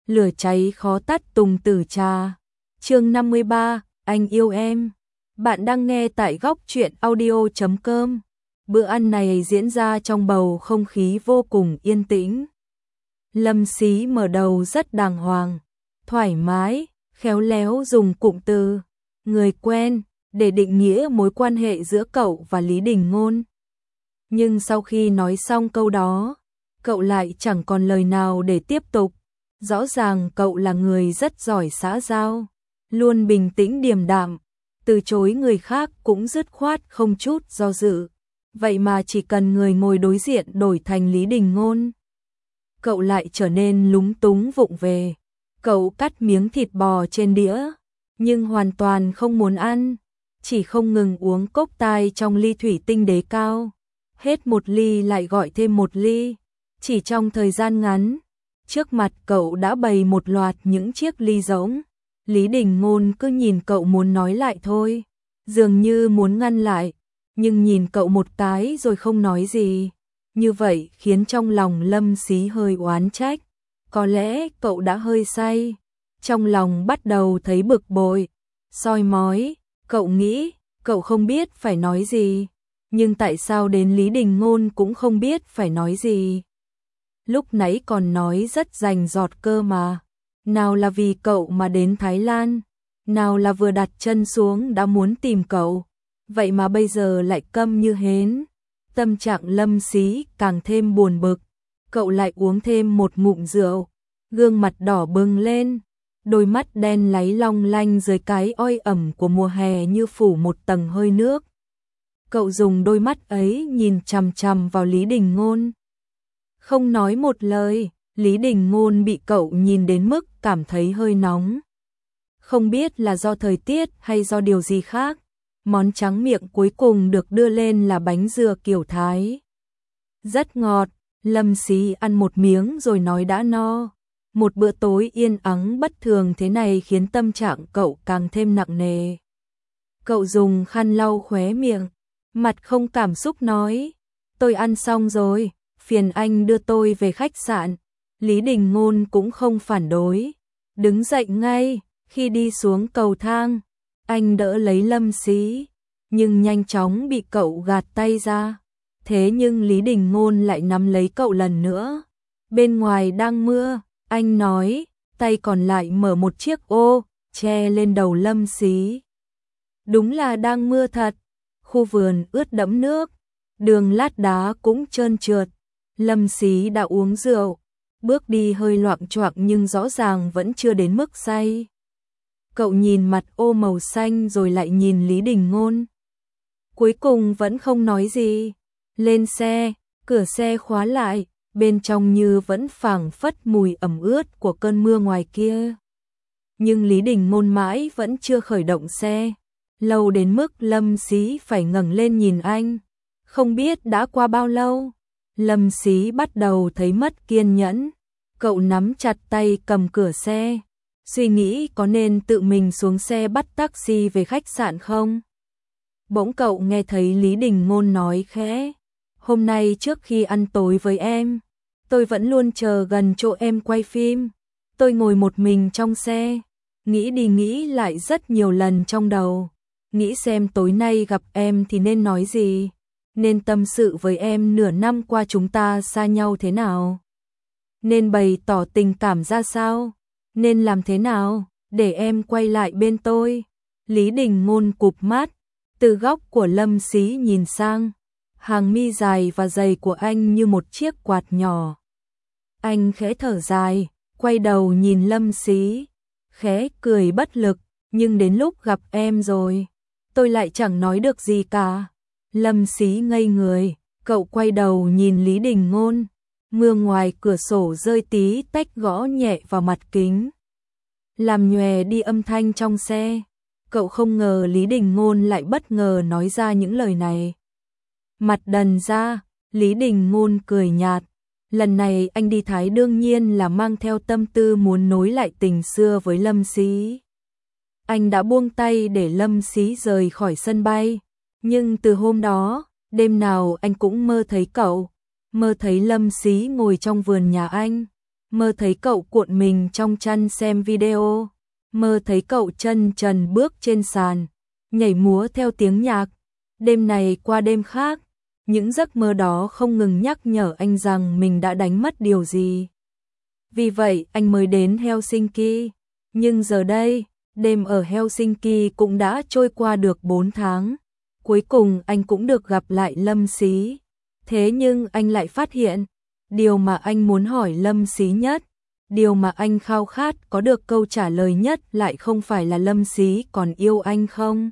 lửa cháy khó tắt tùng tử trà. Chương 53, anh yêu em. Bạn đang nghe tại góc truyện audio.com. Bữa ăn này diễn ra trong bầu không khí vô cùng yên tĩnh. Lâm Xí mở đầu rất đàng hoàng, thoải mái, khéo léo dùng cụm từ người quen để định nghĩa mối quan hệ giữa cậu và Lý Đình Ngôn. Nhưng sau khi nói xong câu đó, cậu lại chẳng còn lời nào để tiếp tục. Rõ ràng cậu là người rất giỏi xã giao, luôn bình tĩnh điềm đạm, từ chối người khác cũng dứt khoát không chút do dự. Vậy mà chỉ cần người ngồi đối diện đổi thành Lý Đình Ngôn, cậu lại trở nên lúng túng vụng về. Cậu cắt miếng thịt bò trên đĩa, nhưng hoàn toàn không muốn ăn, chỉ không ngừng uống cốc tai trong ly thủy tinh đế cao. Hết một ly lại gọi thêm một ly, chỉ trong thời gian ngắn, trước mặt cậu đã bày một loạt những chiếc ly rỗng. Lý Đình Ngôn cứ nhìn cậu muốn nói lại thôi, dường như muốn ngăn lại, nhưng nhìn cậu một cái rồi không nói gì. Như vậy khiến trong lòng Lâm Xí hơi oán trách, có lẽ cậu đã hơi say, trong lòng bắt đầu thấy bực bội, soi mói, cậu nghĩ, cậu không biết phải nói gì, nhưng tại sao đến Lý Đình Ngôn cũng không biết phải nói gì. Lúc nãy còn nói rất rành rọt cơ mà, nào là vì cậu mà đến Thái Lan, nào là vừa đặt chân xuống đã muốn tìm cậu, vậy mà bây giờ lại câm như hến. Tâm trạng Lâm Xí càng thêm buồn bực, cậu lại uống thêm một ngụm rượu, gương mặt đỏ bừng lên, đôi mắt đen láy long lanh dưới cái oi ẩm của mùa hè như phủ một tầng hơi nước. Cậu dùng đôi mắt ấy nhìn chằm chằm vào Lý Đình Ngôn. Không nói một lời, Lý Đình Ngôn bị cậu nhìn đến mức cảm thấy hơi nóng. Không biết là do thời tiết hay do điều gì khác, món tráng miệng cuối cùng được đưa lên là bánh dừa kiểu Thái. Rất ngọt, Lâm Xí ăn một miếng rồi nói đã no. Một bữa tối yên ắng bất thường thế này khiến tâm trạng cậu càng thêm nặng nề. Cậu dùng khăn lau khóe miệng, mặt không cảm xúc nói, tôi ăn xong rồi, phiền anh đưa tôi về khách sạn. Lý Đình Ngôn cũng không phản đối, đứng dậy ngay. Khi đi xuống cầu thang, anh đỡ lấy Lâm Xí, nhưng nhanh chóng bị cậu gạt tay ra. Thế nhưng Lý Đình Ngôn lại nắm lấy cậu lần nữa. Bên ngoài đang mưa, anh nói, tay còn lại mở một chiếc ô, che lên đầu Lâm Xí. Đúng là đang mưa thật, khu vườn ướt đẫm nước, đường lát đá cũng trơn trượt. Lâm Xí đã uống rượu, bước đi hơi loạng choạng nhưng rõ ràng vẫn chưa đến mức say. Cậu nhìn mặt ô màu xanh rồi lại nhìn Lý Đình Ngôn. Cuối cùng vẫn không nói gì. Lên xe, cửa xe khóa lại, bên trong như vẫn phảng phất mùi ẩm ướt của cơn mưa ngoài kia. Nhưng Lý Đình Ngôn mãi vẫn chưa khởi động xe, lâu đến mức Lâm Xí phải ngẩng lên nhìn anh. Không biết đã qua bao lâu, Lâm Xí bắt đầu thấy mất kiên nhẫn. Cậu nắm chặt tay cầm cửa xe, suy nghĩ có nên tự mình xuống xe bắt taxi về khách sạn không. Bỗng cậu nghe thấy Lý Đình Ngôn nói khẽ, hôm nay trước khi ăn tối với em, tôi vẫn luôn chờ gần chỗ em quay phim. Tôi ngồi một mình trong xe, nghĩ đi nghĩ lại rất nhiều lần trong đầu, nghĩ xem tối nay gặp em thì nên nói gì, nên tâm sự với em nửa năm qua chúng ta xa nhau thế nào, nên bày tỏ tình cảm ra sao, nên làm thế nào để em quay lại bên tôi. Lý Đình Ngôn cụp mắt, từ góc của Lâm Xí nhìn sang, hàng mi dài và dày của anh như một chiếc quạt nhỏ. Anh khẽ thở dài, quay đầu nhìn Lâm Xí, khẽ cười bất lực, nhưng đến lúc gặp em rồi, tôi lại chẳng nói được gì cả. Lâm Xí ngây người, cậu quay đầu nhìn Lý Đình Ngôn, mưa ngoài cửa sổ rơi tí tách gõ nhẹ vào mặt kính, làm nhòe đi âm thanh trong xe. Cậu không ngờ Lý Đình Ngôn lại bất ngờ nói ra những lời này. Mặt đần ra, Lý Đình Ngôn cười nhạt. Lần này anh đi Thái đương nhiên là mang theo tâm tư muốn nối lại tình xưa với Lâm Xí. Anh đã buông tay để Lâm Xí rời khỏi sân bay. Nhưng từ hôm đó, đêm nào anh cũng mơ thấy cậu, mơ thấy Lâm Xí ngồi trong vườn nhà anh, mơ thấy cậu cuộn mình trong chăn xem video, mơ thấy cậu chân trần bước trên sàn, nhảy múa theo tiếng nhạc, đêm này qua đêm khác, những giấc mơ đó không ngừng nhắc nhở anh rằng mình đã đánh mất điều gì. Vì vậy anh mới đến Helsinki, nhưng giờ đây, đêm ở Helsinki cũng đã trôi qua được 4 tháng. Cuối cùng anh cũng được gặp lại Lâm Xí. Thế nhưng anh lại phát hiện, điều mà anh muốn hỏi Lâm Xí nhất, điều mà anh khao khát có được câu trả lời nhất lại không phải là Lâm Xí còn yêu anh không,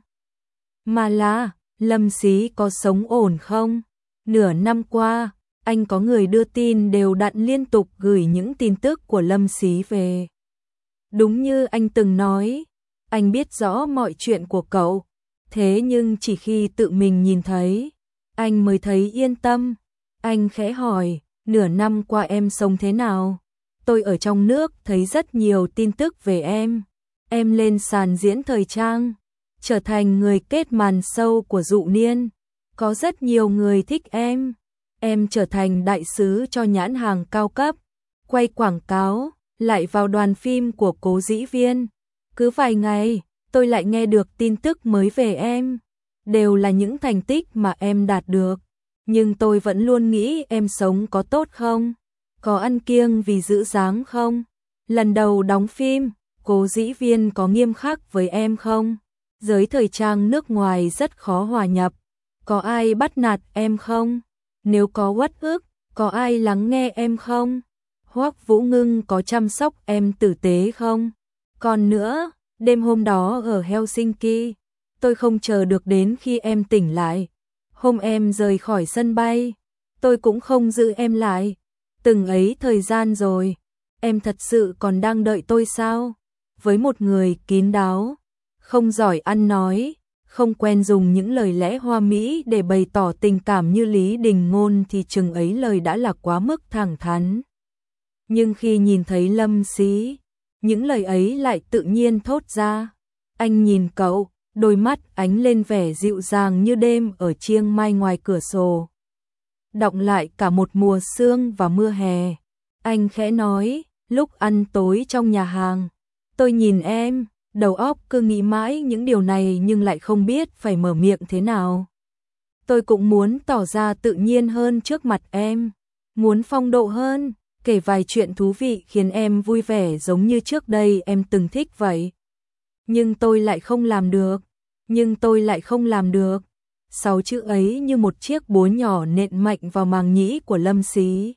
mà là Lâm Xí có sống ổn không. Nửa năm qua, anh có người đưa tin đều đặn liên tục gửi những tin tức của Lâm Xí về. Đúng như anh từng nói, anh biết rõ mọi chuyện của cậu, thế nhưng chỉ khi tự mình nhìn thấy, anh mới thấy yên tâm. Anh khẽ hỏi, nửa năm qua em sống thế nào? Tôi ở trong nước thấy rất nhiều tin tức về em. Em lên sàn diễn thời trang, trở thành người kết màn show của Dụ Niên. Có rất nhiều người thích em. Em trở thành đại sứ cho nhãn hàng cao cấp, quay quảng cáo, lại vào đoàn phim của Cố Dĩ Viên. Cứ vài ngày, tôi lại nghe được tin tức mới về em. Đều là những thành tích mà em đạt được. Nhưng tôi vẫn luôn nghĩ em sống có tốt không? Có ăn kiêng vì giữ dáng không? Lần đầu đóng phim, Cố Dĩ Viên có nghiêm khắc với em không? Giới thời trang nước ngoài rất khó hòa nhập. Có ai bắt nạt em không? Nếu có uất ức, có ai lắng nghe em không? Hoắc Vũ Ngưng có chăm sóc em tử tế không? Còn nữa, đêm hôm đó ở Helsinki, tôi không chờ được đến khi em tỉnh lại. Hôm em rời khỏi sân bay, tôi cũng không giữ em lại. Từng ấy thời gian rồi, em thật sự còn đang đợi tôi sao? Với một người kín đáo, không giỏi ăn nói, không quen dùng những lời lẽ hoa mỹ để bày tỏ tình cảm như Lý Đình Ngôn thì chừng ấy lời đã là quá mức thẳng thắn. Nhưng khi nhìn thấy Lâm Xí, những lời ấy lại tự nhiên thốt ra. Anh nhìn cậu, đôi mắt ánh lên vẻ dịu dàng như đêm ở Chiang Mai ngoài cửa sổ. Đọng lại cả một mùa sương và mưa hè. Anh khẽ nói, lúc ăn tối trong nhà hàng, tôi nhìn em, đầu óc cứ nghĩ mãi những điều này nhưng lại không biết phải mở miệng thế nào. Tôi cũng muốn tỏ ra tự nhiên hơn trước mặt em, muốn phong độ hơn, kể vài chuyện thú vị khiến em vui vẻ giống như trước đây em từng thích vậy. Nhưng tôi lại không làm được, nhưng tôi lại không làm được. 6 chữ ấy như một chiếc búa nhỏ nện mạnh vào màng nhĩ của Lâm Xí.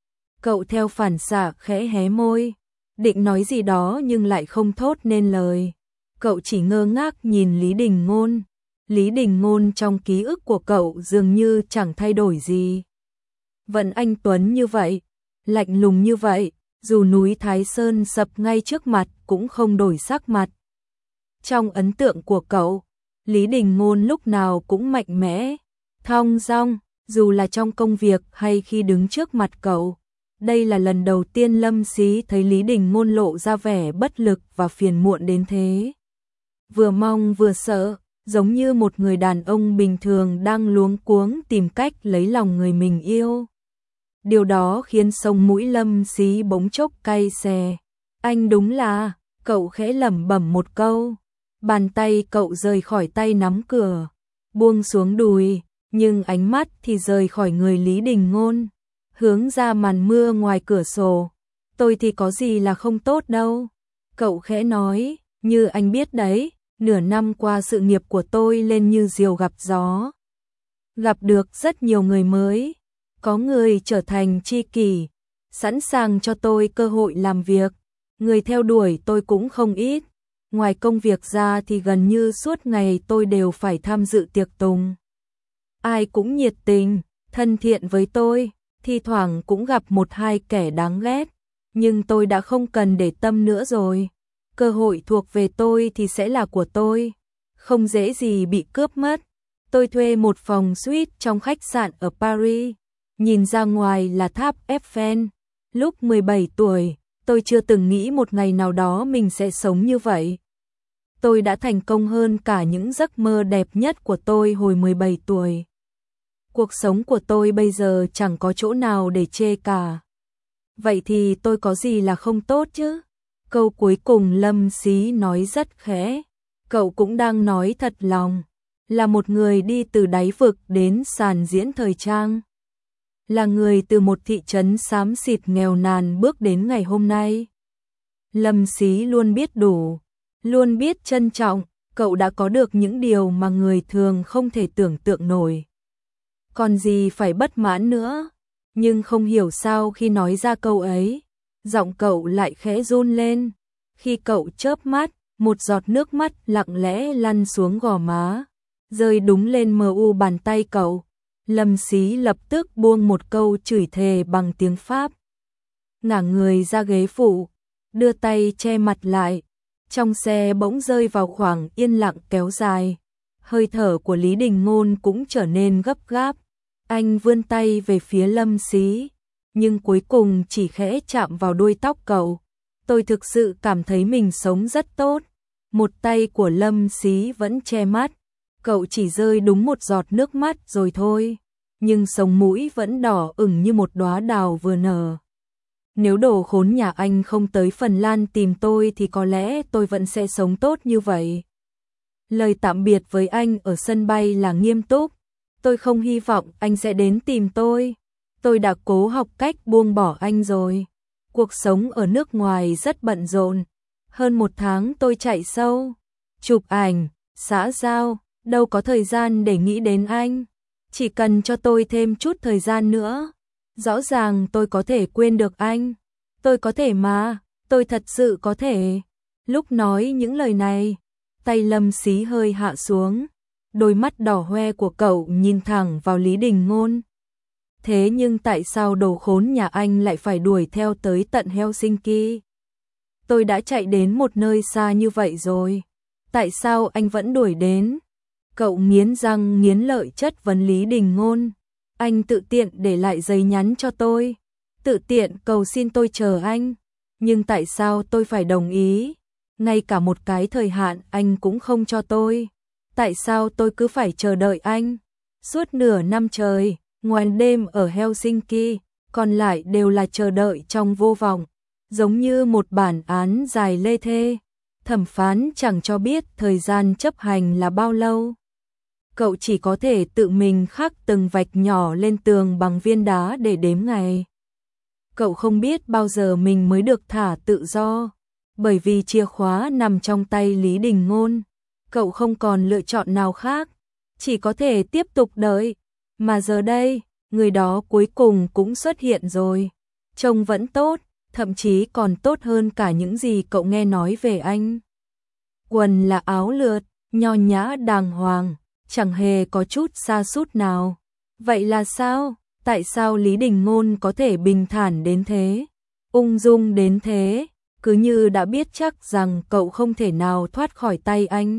Cậu theo phản xạ khẽ hé môi, định nói gì đó nhưng lại không thốt nên lời. Cậu chỉ ngơ ngác nhìn Lý Đình Ngôn. Lý Đình Ngôn trong ký ức của cậu dường như chẳng thay đổi gì. Vẫn anh tuấn như vậy, lạnh lùng như vậy, dù núi Thái Sơn sập ngay trước mặt cũng không đổi sắc mặt. Trong ấn tượng của cậu, Lý Đình Ngôn lúc nào cũng mạnh mẽ, thong dong, dù là trong công việc hay khi đứng trước mặt cậu. Đây là lần đầu tiên Lâm Xí thấy Lý Đình Ngôn lộ ra vẻ bất lực và phiền muộn đến thế. Vừa mong vừa sợ, giống như một người đàn ông bình thường đang luống cuống tìm cách lấy lòng người mình yêu. Điều đó khiến sống mũi Lâm Xí bỗng chốc cay xè. Anh đúng là, cậu khẽ lẩm bẩm một câu. Bàn tay cậu rời khỏi tay nắm cửa, buông xuống đùi, nhưng ánh mắt thì rời khỏi người Lý Đình Ngôn, hướng ra màn mưa ngoài cửa sổ. Tôi thì có gì là không tốt đâu. Cậu khẽ nói, như anh biết đấy, nửa năm qua sự nghiệp của tôi lên như diều gặp gió. Gặp được rất nhiều người mới, có người trở thành tri kỷ, sẵn sàng cho tôi cơ hội làm việc. Người theo đuổi tôi cũng không ít. Ngoài công việc ra thì gần như suốt ngày tôi đều phải tham dự tiệc tùng. Ai cũng nhiệt tình, thân thiện với tôi, thi thoảng cũng gặp một hai kẻ đáng ghét, nhưng tôi đã không cần để tâm nữa rồi. Cơ hội thuộc về tôi thì sẽ là của tôi, không dễ gì bị cướp mất. Tôi thuê một phòng suite trong khách sạn ở Paris, nhìn ra ngoài là tháp Eiffel. Lúc 17 tuổi, tôi chưa từng nghĩ một ngày nào đó mình sẽ sống như vậy. Tôi đã thành công hơn cả những giấc mơ đẹp nhất của tôi hồi 17 tuổi. Cuộc sống của tôi bây giờ chẳng có chỗ nào để chê cả. vậy thì tôi có gì là không tốt chứ? Câu cuối cùng Lâm Xí nói rất khẽ, cậu cũng đang nói thật lòng, là một người đi từ đáy vực đến sàn diễn thời trang. Là người từ một thị trấn xám xịt nghèo nàn bước đến ngày hôm nay. Lâm Xí luôn biết đủ, luôn biết trân trọng, cậu đã có được những điều mà người thường không thể tưởng tượng nổi. Còn gì phải bất mãn nữa, nhưng không hiểu sao khi nói ra câu ấy, giọng cậu lại khẽ run lên. Khi cậu chớp mắt, một giọt nước mắt lặng lẽ lăn xuống gò má, rơi đúng lên mờ u bàn tay cậu. Lâm Xí lập tức buông một câu chửi thề bằng tiếng Pháp. Ngả người ra ghế phụ, đưa tay che mặt lại. Trong xe bỗng rơi vào khoảng yên lặng kéo dài. Hơi thở của Lý Đình Ngôn cũng trở nên gấp gáp. Anh vươn tay về phía Lâm Xí, nhưng cuối cùng chỉ khẽ chạm vào đuôi tóc cậu. Tôi thực sự cảm thấy mình sống rất tốt. Một tay của Lâm Xí vẫn che mắt. Cậu chỉ rơi đúng một giọt nước mắt rồi thôi, nhưng sống mũi vẫn đỏ ửng như một đóa đào vừa nở. Nếu đồ khốn nhà anh không tới Phần Lan tìm tôi thì có lẽ tôi vẫn sẽ sống tốt như vậy. Lời tạm biệt với anh ở sân bay là nghiêm túc. Tôi không hy vọng anh sẽ đến tìm tôi. Tôi đã cố học cách buông bỏ anh rồi. Cuộc sống ở nước ngoài rất bận rộn. Hơn 1 tháng tôi chạy sâu, chụp ảnh, xã giao, đâu có thời gian để nghĩ đến anh. Chỉ cần cho tôi thêm chút thời gian nữa, rõ ràng tôi có thể quên được anh. Tôi có thể mà, tôi thật sự có thể. Lúc nói những lời này, tay Lâm Xí hơi hạ xuống, đôi mắt đỏ hoe của cậu nhìn thẳng vào Lý Đình Ngôn. Thế nhưng tại sao đồ khốn nhà anh lại phải đuổi theo tới tận Helsinki? Tôi đã chạy đến một nơi xa như vậy rồi. Tại sao anh vẫn đuổi đến? Cậu nghiến răng nghiến lợi chất vấn Lý Đình Ngôn. Anh tự tiện để lại giấy nhắn cho tôi, tự tiện cầu xin tôi chờ anh. Nhưng tại sao tôi phải đồng ý? Ngay cả một cái thời hạn anh cũng không cho tôi. Tại sao tôi cứ phải chờ đợi anh? Suốt nửa năm trời, ngoài đêm ở Helsinki, còn lại đều là chờ đợi trong vô vọng, giống như một bản án dài lê thê. Thẩm phán chẳng cho biết thời gian chấp hành là bao lâu. Cậu chỉ có thể tự mình khắc từng vạch nhỏ lên tường bằng viên đá để đếm ngày. Cậu không biết bao giờ mình mới được thả tự do, bởi vì chìa khóa nằm trong tay Lý Đình Ngôn. Cậu không còn lựa chọn nào khác, chỉ có thể tiếp tục đợi. Mà giờ đây, người đó cuối cùng cũng xuất hiện rồi. Trông vẫn tốt, thậm chí còn tốt hơn cả những gì cậu nghe nói về anh. Quần là áo lượt, nho nhã đàng hoàng, chẳng hề có chút sa sút nào. Vậy là sao? Tại sao Lý Đình Ngôn có thể bình thản đến thế? Ung dung đến thế? Cứ như đã biết chắc rằng cậu không thể nào thoát khỏi tay anh.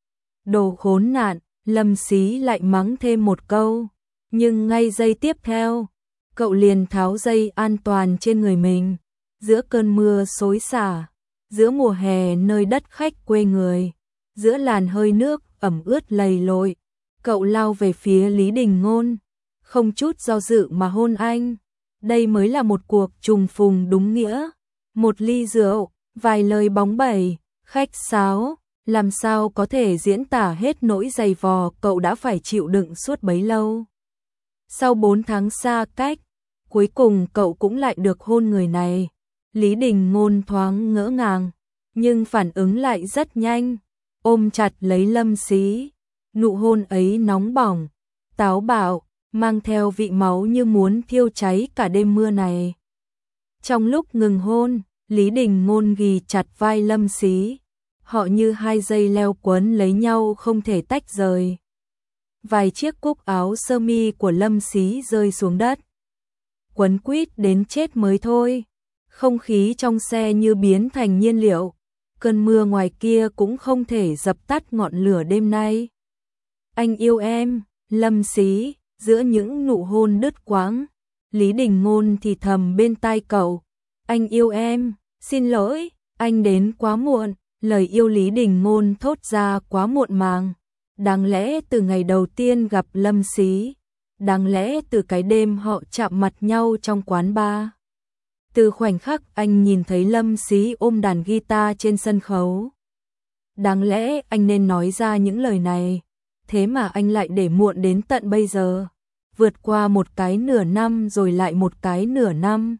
Đồ khốn nạn, Lâm Xí lại mắng thêm một câu. Nhưng ngay giây tiếp theo, cậu liền tháo dây an toàn trên người mình. Giữa cơn mưa xối xả, giữa mùa hè nơi đất khách quê người, giữa làn hơi nước ẩm ướt lầy lội, cậu lao về phía Lý Đình Ngôn, không chút do dự mà hôn anh. Đây mới là một cuộc trùng phùng đúng nghĩa. Một ly rượu, vài lời bóng bẩy, khách sáo, làm sao có thể diễn tả hết nỗi dày vò cậu đã phải chịu đựng suốt bấy lâu. Sau 4 tháng xa cách, cuối cùng cậu cũng lại được hôn người này. Lý Đình Ngôn thoáng ngỡ ngàng, nhưng phản ứng lại rất nhanh, ôm chặt lấy Lâm Xí. Nụ hôn ấy nóng bỏng, táo bạo, mang theo vị máu như muốn thiêu cháy cả đêm mưa này. Trong lúc ngừng hôn, Lý Đình Ngôn ghì chặt vai Lâm Xí. Họ như hai dây leo quấn lấy nhau không thể tách rời. Vài chiếc cúc áo sơ mi của Lâm Xí rơi xuống đất. Quấn quýt đến chết mới thôi. Không khí trong xe như biến thành nhiên liệu. Cơn mưa ngoài kia cũng không thể dập tắt ngọn lửa đêm nay. Anh yêu em, Lâm Xí, giữa những nụ hôn đứt quãng. Lý Đình Ngôn thì thầm bên tai cậu. Anh yêu em, xin lỗi, anh đến quá muộn. Lời yêu Lý Đình Ngôn thốt ra quá muộn màng. Đáng lẽ từ ngày đầu tiên gặp Lâm Xí, đáng lẽ từ cái đêm họ chạm mặt nhau trong quán bar. Từ khoảnh khắc anh nhìn thấy Lâm Sĩ ôm đàn guitar trên sân khấu. Đáng lẽ anh nên nói ra những lời này, thế mà anh lại để muộn đến tận bây giờ. Vượt qua một cái nửa năm rồi lại một cái nửa năm.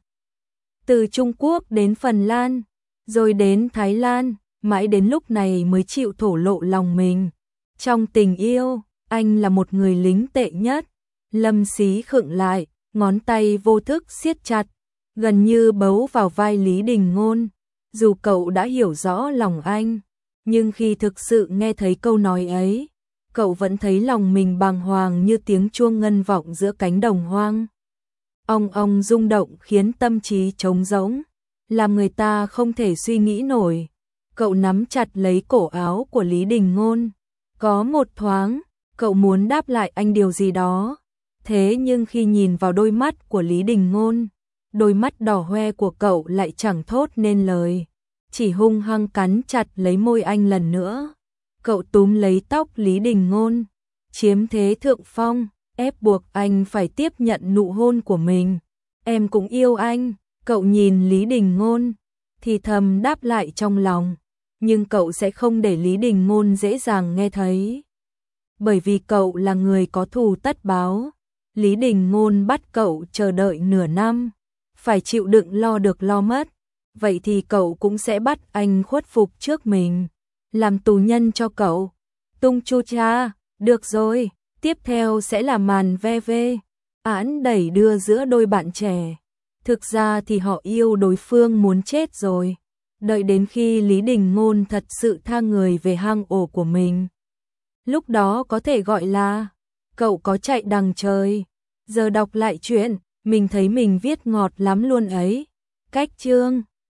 Từ Trung Quốc đến Phần Lan, rồi đến Thái Lan, mãi đến lúc này mới chịu thổ lộ lòng mình. Trong tình yêu, anh là một người lính tệ nhất. Lâm Sĩ khựng lại, ngón tay vô thức siết chặt, gần như bấu vào vai Lý Đình Ngôn. Dù cậu đã hiểu rõ lòng anh, nhưng khi thực sự nghe thấy câu nói ấy, cậu vẫn thấy lòng mình bàng hoàng như tiếng chuông ngân vọng giữa cánh đồng hoang. Ong ong rung động khiến tâm trí trống rỗng, làm người ta không thể suy nghĩ nổi. Cậu nắm chặt lấy cổ áo của Lý Đình Ngôn. Có một thoáng, cậu muốn đáp lại anh điều gì đó. Thế nhưng khi nhìn vào đôi mắt của Lý Đình Ngôn, đôi mắt đỏ hoe của cậu lại chẳng thốt nên lời, chỉ hung hăng cắn chặt lấy môi anh lần nữa. Cậu túm lấy tóc Lý Đình Ngôn, chiếm thế thượng phong, ép buộc anh phải tiếp nhận nụ hôn của mình. Em cũng yêu anh, cậu nhìn Lý Đình Ngôn, thì thầm đáp lại trong lòng. Nhưng cậu sẽ không để Lý Đình Ngôn dễ dàng nghe thấy. Bởi vì cậu là người có thù tất báo. Lý Đình Ngôn bắt cậu chờ đợi nửa năm, phải chịu đựng lo được lo mất. Vậy thì cậu cũng sẽ bắt anh khuất phục trước mình, làm tù nhân cho cậu. Tung chu cha, được rồi, tiếp theo sẽ là màn ve ve, án đẩy đưa giữa đôi bạn trẻ. Thực ra thì họ yêu đối phương muốn chết rồi. Đợi đến khi Lý Đình Ngôn thật sự tha người về hang ổ của mình, lúc đó có thể gọi là cậu có chạy đằng trời. Giờ đọc lại chuyện, mình thấy mình viết ngọt lắm luôn ấy. Cách chương